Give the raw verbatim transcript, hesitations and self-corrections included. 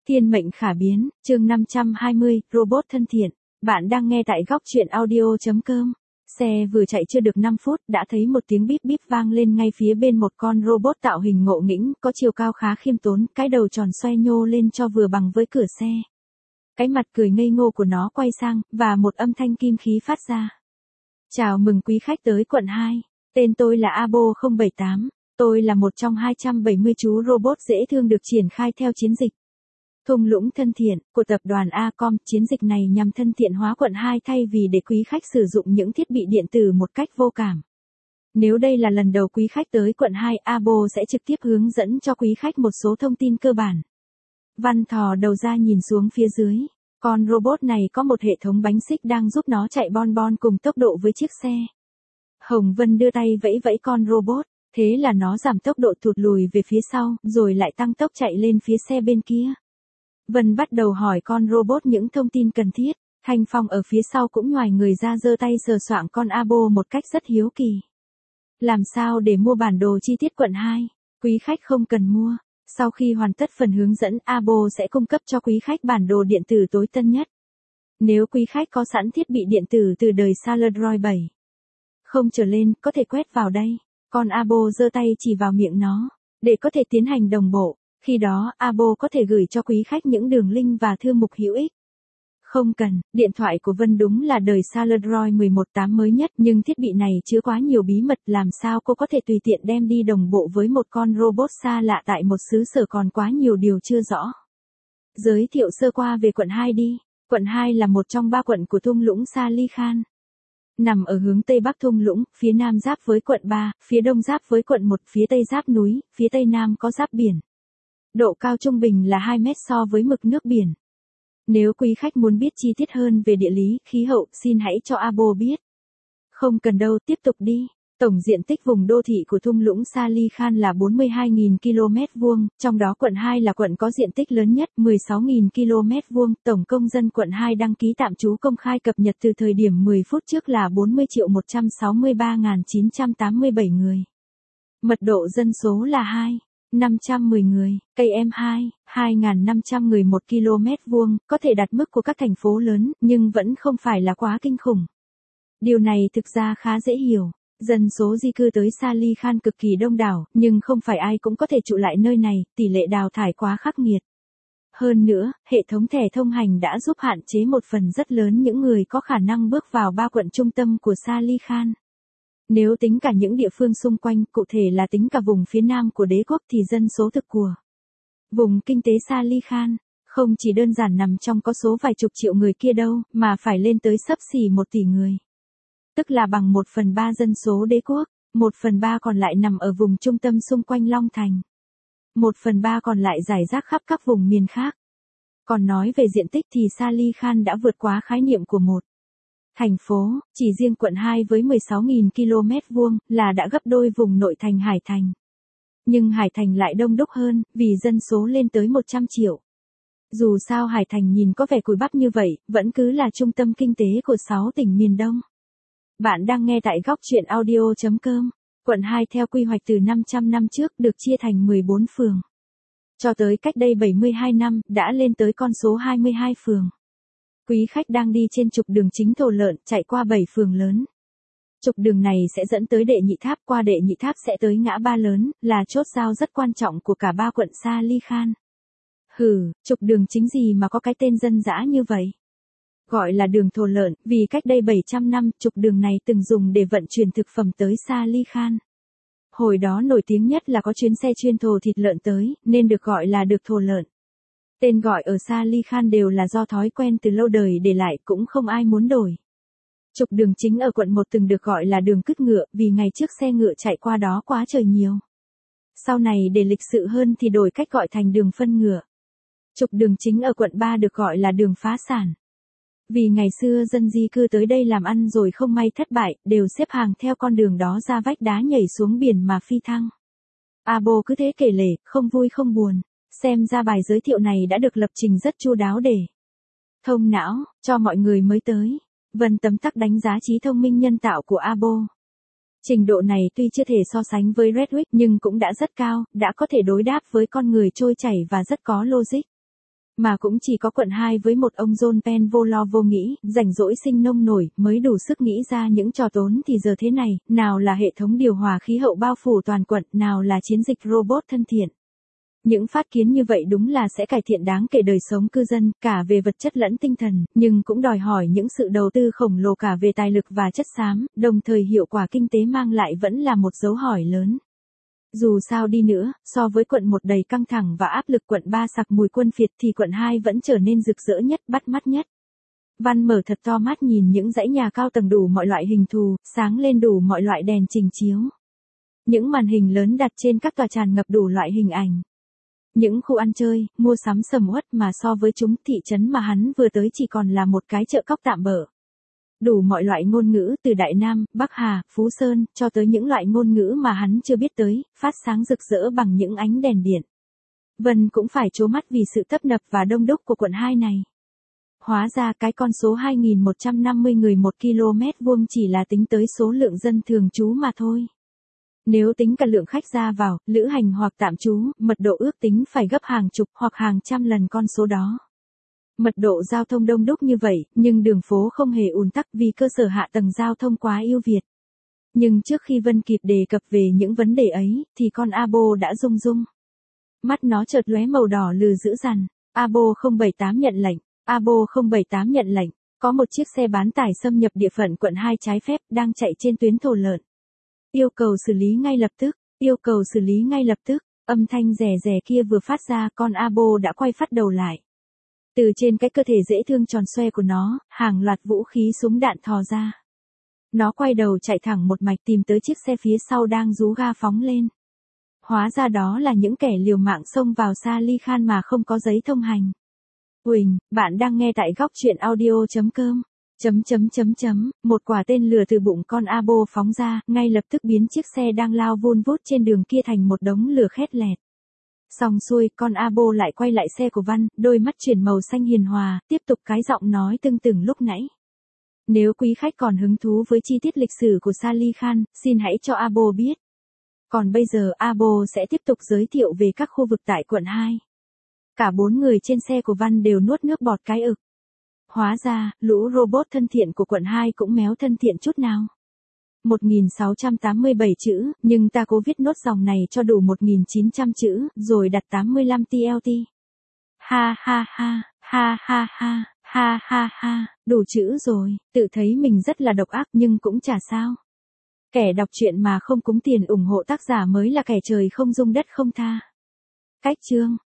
Thiên mệnh khả biến, chương năm trăm hai mươi, robot thân thiện. Bạn đang nghe tại góc truyện audio.com. Xe vừa chạy chưa được năm phút đã thấy một tiếng bíp bíp vang lên ngay phía bên một con robot tạo hình ngộ nghĩnh, có chiều cao khá khiêm tốn, cái đầu tròn xoay nhô lên cho vừa bằng với cửa xe. Cái mặt cười ngây ngô của nó quay sang, và một âm thanh kim khí phát ra. Chào mừng quý khách tới quận hai. Tên tôi là Abo không bảy tám. Tôi là một trong hai trăm bảy mươi chú robot dễ thương được triển khai theo chiến dịch Thung lũng thân thiện của tập đoàn A-com. Chiến dịch này nhằm thân thiện hóa quận hai thay vì để quý khách sử dụng những thiết bị điện tử một cách vô cảm. Nếu đây là lần đầu quý khách tới quận hai, Abo sẽ trực tiếp hướng dẫn cho quý khách một số thông tin cơ bản. Văn thò đầu ra nhìn xuống phía dưới. Con robot này có một hệ thống bánh xích đang giúp nó chạy bon bon cùng tốc độ với chiếc xe. Hồng Vân đưa tay vẫy vẫy con robot, thế là nó giảm tốc độ thụt lùi về phía sau, rồi lại tăng tốc chạy lên phía xe bên kia. Vân bắt đầu hỏi con robot những thông tin cần thiết. Thanh Phong ở phía sau cũng nhoài người ra giơ tay sờ soạng con Abo một cách rất hiếu kỳ. Làm sao để mua bản đồ chi tiết quận hai? Quý khách không cần mua. Sau khi hoàn tất phần hướng dẫn, Abo sẽ cung cấp cho quý khách bản đồ điện tử tối tân nhất. Nếu quý khách có sẵn thiết bị điện tử từ đời Android bảy không trở lên, có thể quét vào đây. Con Abo giơ tay chỉ vào miệng nó, để có thể tiến hành đồng bộ. Khi đó, Abo có thể gửi cho quý khách những đường link và thư mục hữu ích. Không cần, điện thoại của Vân đúng là đời Android mười một tám mới nhất, nhưng thiết bị này chứa quá nhiều bí mật, làm sao cô có thể tùy tiện đem đi đồng bộ với một con robot xa lạ tại một xứ sở còn quá nhiều điều chưa rõ. Giới thiệu sơ qua về quận hai đi. Quận hai là một trong ba quận của thung lũng Sali-Khan. Nằm ở hướng Tây Bắc thung lũng, phía Nam giáp với quận ba, phía Đông giáp với quận một, phía Tây giáp núi, phía Tây Nam có giáp biển. Độ cao trung bình là hai mét so với mực nước biển. Nếu quý khách muốn biết chi tiết hơn về địa lý, khí hậu, xin hãy cho Abo biết. Không cần đâu, tiếp tục đi. Tổng diện tích vùng đô thị của thung lũng Sali-Khan là bốn mươi hai nghìn ki lô mét vuông, trong đó quận hai là quận có diện tích lớn nhất, mười sáu nghìn ki lô mét vuông. Tổng công dân quận hai đăng ký tạm trú công khai cập nhật từ thời điểm mười phút trước là bốn mươi triệu một trăm sáu mươi ba nghìn chín trăm tám mươi bảy người. Mật độ dân số là hai nghìn năm trăm mười người, ca em hai, hai nghìn năm trăm người một ki lô mét vuông, có thể đạt mức của các thành phố lớn, nhưng vẫn không phải là quá kinh khủng. Điều này thực ra khá dễ hiểu. Dân số di cư tới Sali-Khan cực kỳ đông đảo, nhưng không phải ai cũng có thể trụ lại nơi này, tỷ lệ đào thải quá khắc nghiệt. Hơn nữa, hệ thống thẻ thông hành đã giúp hạn chế một phần rất lớn những người có khả năng bước vào ba quận trung tâm của Sali-Khan. Nếu tính cả những địa phương xung quanh, cụ thể là tính cả vùng phía nam của đế quốc thì dân số thực của vùng kinh tế Sali-Khan không chỉ đơn giản nằm trong có số vài chục triệu người kia đâu, mà phải lên tới xấp xỉ một tỷ người. Tức là bằng một phần ba dân số đế quốc, một phần ba còn lại nằm ở vùng trung tâm xung quanh Long Thành. Một phần ba còn lại rải rác khắp các vùng miền khác. Còn nói về diện tích thì Sali-Khan đã vượt quá khái niệm của một thành phố, chỉ riêng quận hai với mười sáu nghìn ki lô mét vuông là đã gấp đôi vùng nội thành Hải Thành. Nhưng Hải Thành lại đông đúc hơn, vì dân số lên tới một trăm triệu. Dù sao Hải Thành nhìn có vẻ cùi bắp như vậy, vẫn cứ là trung tâm kinh tế của sáu tỉnh miền Đông. Bạn đang nghe tại góc truyện audio.com. Quận hai theo quy hoạch từ năm trăm năm trước được chia thành mười bốn phường. Cho tới cách đây bảy mươi hai năm, đã lên tới con số hai mươi hai phường. Quý khách đang đi trên trục đường chính Thổ Lợn, chạy qua bảy phường lớn. Trục đường này sẽ dẫn tới Đệ Nhị Tháp, qua Đệ Nhị Tháp sẽ tới ngã ba lớn, là chốt giao rất quan trọng của cả ba quận Sali-Khan. Hừ, trục đường chính gì mà có cái tên dân dã như vậy? Gọi là đường Thổ Lợn, vì cách đây bảy trăm năm, trục đường này từng dùng để vận chuyển thực phẩm tới Sali-Khan. Hồi đó nổi tiếng nhất là có chuyến xe chuyên thồ thịt lợn tới, nên được gọi là được Thổ Lợn. Tên gọi ở Sali-Khan đều là do thói quen từ lâu đời để lại, cũng không ai muốn đổi. Trục đường chính ở quận một từng được gọi là đường cứt ngựa, vì ngày trước xe ngựa chạy qua đó quá trời nhiều. Sau này để lịch sự hơn thì đổi cách gọi thành đường phân ngựa. Trục đường chính ở quận ba được gọi là đường phá sản. Vì ngày xưa dân di cư tới đây làm ăn rồi không may thất bại, đều xếp hàng theo con đường đó ra vách đá nhảy xuống biển mà phi thăng. Abo cứ thế kể lể, không vui không buồn. Xem ra bài giới thiệu này đã được lập trình rất chu đáo để thông não, cho mọi người mới tới. Vân tấm tắc đánh giá trí thông minh nhân tạo của Abo. Trình độ này tuy chưa thể so sánh với Redwick nhưng cũng đã rất cao, đã có thể đối đáp với con người trôi chảy và rất có logic. Mà cũng chỉ có quận hai với một ông John Penn vô lo vô nghĩ, rảnh rỗi sinh nông nổi, mới đủ sức nghĩ ra những trò tốn thì giờ thế này, nào là hệ thống điều hòa khí hậu bao phủ toàn quận, nào là chiến dịch robot thân thiện. Những phát kiến như vậy đúng là sẽ cải thiện đáng kể đời sống cư dân, cả về vật chất lẫn tinh thần, nhưng cũng đòi hỏi những sự đầu tư khổng lồ cả về tài lực và chất xám, đồng thời hiệu quả kinh tế mang lại vẫn là một dấu hỏi lớn. Dù sao đi nữa, so với quận một đầy căng thẳng và áp lực, quận ba sặc mùi quân phiệt thì quận hai vẫn trở nên rực rỡ nhất, bắt mắt nhất. Văn mở thật to mắt nhìn những dãy nhà cao tầng đủ mọi loại hình thù, sáng lên đủ mọi loại đèn trình chiếu. Những màn hình lớn đặt trên các tòa tràn ngập đủ loại hình ảnh. Những khu ăn chơi, mua sắm sầm uất mà so với chúng, thị trấn mà hắn vừa tới chỉ còn là một cái chợ cóc tạm bợ. Đủ mọi loại ngôn ngữ từ Đại Nam, Bắc Hà, Phú Sơn, cho tới những loại ngôn ngữ mà hắn chưa biết tới, phát sáng rực rỡ bằng những ánh đèn điện. Vân cũng phải trố mắt vì sự tấp nập và đông đúc của quận hai này. Hóa ra cái con số hai nghìn một trăm năm mươi người một ki lô mét vuông chỉ là tính tới số lượng dân thường trú mà thôi. Nếu tính cả lượng khách ra vào, lữ hành hoặc tạm trú, mật độ ước tính phải gấp hàng chục hoặc hàng trăm lần con số đó. Mật độ giao thông đông đúc như vậy, nhưng đường phố không hề ùn tắc vì cơ sở hạ tầng giao thông quá ưu việt. Nhưng trước khi Vân kịp đề cập về những vấn đề ấy, thì con Abo đã rung rung. Mắt nó chợt lóe màu đỏ lừ dữ dằn. Abo không bảy tám nhận lệnh. Abo không bảy tám nhận lệnh. Có một chiếc xe bán tải xâm nhập địa phận quận hai trái phép đang chạy trên tuyến Thổ Lợn. Yêu cầu xử lý ngay lập tức. Yêu cầu xử lý ngay lập tức. Âm thanh rè rè kia vừa phát ra, con Abo đã quay phát đầu lại. Từ trên cái cơ thể dễ thương tròn xoe của nó, hàng loạt vũ khí súng đạn thò ra. Nó quay đầu chạy thẳng một mạch tìm tới chiếc xe phía sau đang rú ga phóng lên. Hóa ra đó là những kẻ liều mạng xông vào Sally Khan mà không có giấy thông hành. Uỳnh, bạn đang nghe tại góc truyện audio chấm com. Chấm chấm chấm chấm, một quả tên lửa từ bụng con Abo phóng ra, ngay lập tức biến chiếc xe đang lao vun vút trên đường kia thành một đống lửa khét lẹt. Xong xuôi, con Abo lại quay lại xe của Văn, đôi mắt chuyển màu xanh hiền hòa, tiếp tục cái giọng nói tưng tửng lúc nãy. Nếu quý khách còn hứng thú với chi tiết lịch sử của Sally Khan, xin hãy cho Abo biết. Còn bây giờ Abo sẽ tiếp tục giới thiệu về các khu vực tại quận hai. Cả bốn người trên xe của Văn đều nuốt nước bọt cái ực. Hóa ra, lũ robot thân thiện của quận hai cũng méo thân thiện chút nào. một nghìn sáu trăm tám mươi bảy chữ, nhưng ta cố viết nốt dòng này cho đủ một nghìn chín trăm chữ, rồi đặt tám mươi lăm T L T. Ha ha ha, ha ha ha, ha ha ha, đủ chữ rồi, tự thấy mình rất là độc ác nhưng cũng chả sao. Kẻ đọc truyện mà không cúng tiền ủng hộ tác giả mới là kẻ trời không dung đất không tha. Cách chương